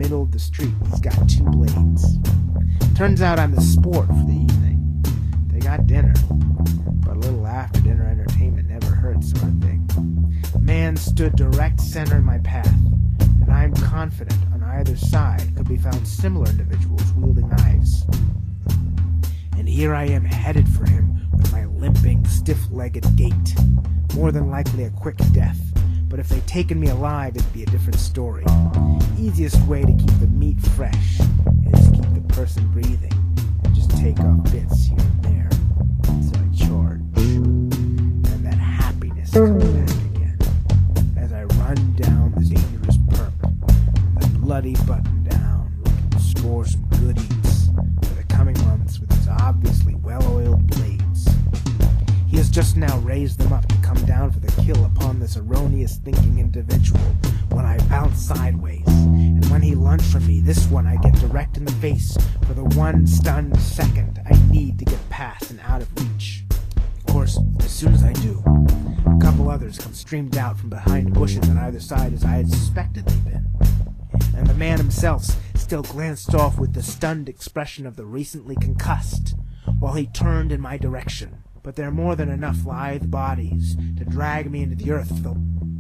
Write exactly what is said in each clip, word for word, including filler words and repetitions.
middle of the street. He's got two blades. Turns out I'm the sport for the evening. They got dinner, but a little after dinner entertainment never hurts, sort of thing. A man stood direct center in my path, and I am confident on either side could be found similar individuals wielding knives. And here I am headed for him with my limping, stiff-legged gait. More than likely a quick death, but if they'd taken me alive, it'd be a different story. Easiest way to keep the meat fresh is to keep the person breathing and just take off bits here and there. So I charge, and that happiness comes back again as I run down this dangerous perp, the bloody button down, looking to score some goodies for the coming months with his obviously well-oiled blades. He has just now raised them up to come down for the kill upon this erroneous thinking individual when I bounce sideways, and when he lunged for me, this one I get direct in the face for the one stunned second I need to get past and out of reach. Of course, as soon as I do, a couple others come streamed out from behind bushes on either side as I had suspected they'd been, and the man himself still glanced off with the stunned expression of the recently concussed, while he turned in my direction. But there are more than enough lithe bodies to drag me into the earth for the...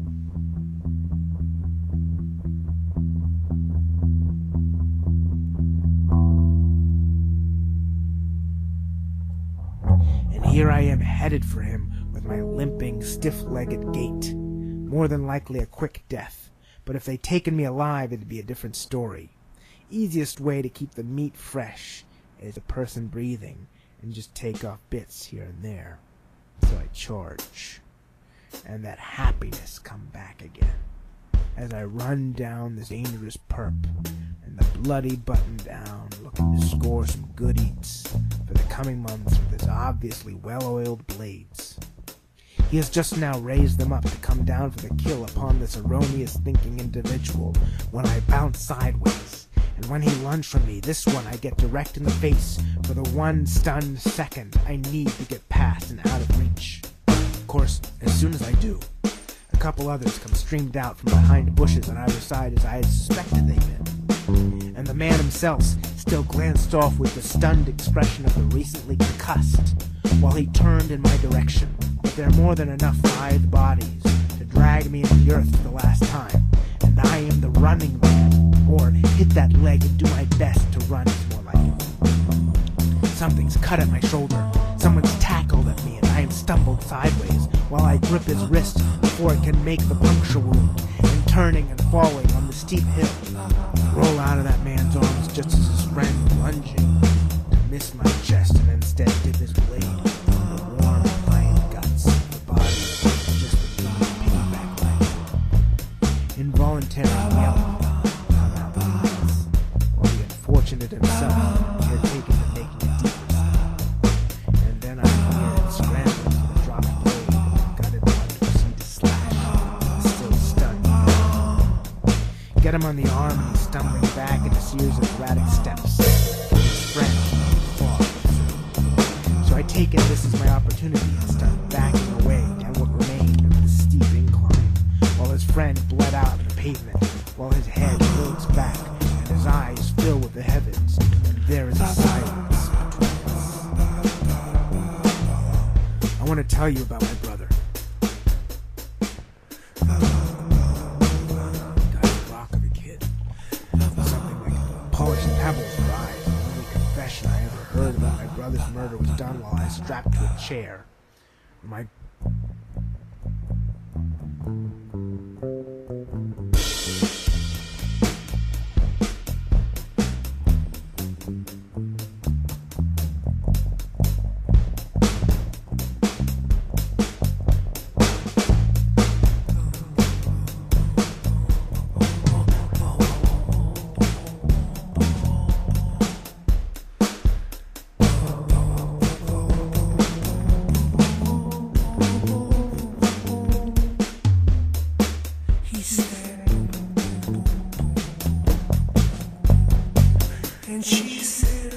And here I am headed for him with my limping, stiff-legged gait. More than likely a quick death, but if they'd taken me alive, it'd be a different story. Easiest way to keep the meat fresh is a person breathing and just take off bits here and there. So I charge, and that happiness come back again as I run down this dangerous perp, and the bloody button down, looking to score some good eats for the coming months with his obviously well-oiled blades. He has just now raised them up to come down for the kill upon this erroneous thinking individual when I bounce sideways, and when he lunged for me, this one I get direct in the face for the one stunned second I need to get past and out of reach. Of course, as soon as I do, a couple others come streamed out from behind bushes on either side as I had suspected they'd been, and the man himself still glanced off with the stunned expression of the recently concussed, while he turned in my direction. But there are more than enough lithe bodies to drag me into the earth for the last time, and I am the running man, or hit that leg and do my best to run is more like it. Something's cut at my shoulder, someone's tackled at me, and I am stumbled sideways while I grip his wrist before it can make the puncture wound, and turning and falling on the steep hill, roll out of that man's arms just as his friend lunging to miss my chest and instead dip his blade in the warm pine guts of the body just beneath the piggyback leg. Involuntarily yelling come out the leaves, while the unfortunate himself had taken to making it deeper. And then I hear it scrambling for the dropped blade and the gutted one to proceed to slash the still stunned. Get him on the arm and he's stumbling back in a series of erratic steps. His friend falls. So I take it this is my opportunity and start backing away down what remained of the steep incline, while his friend bled out on the pavement, while his head tilts back and his eyes fill with the heavens, and there is a silence between us. I want to tell you about my brother. Got a rock of a kid. Something like polished pebbles for eyes. The only confession I ever heard about my brother's murder was done while I was strapped to a chair. My and she said,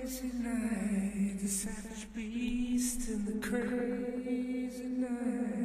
crazy night, the savage beast in the crazy night.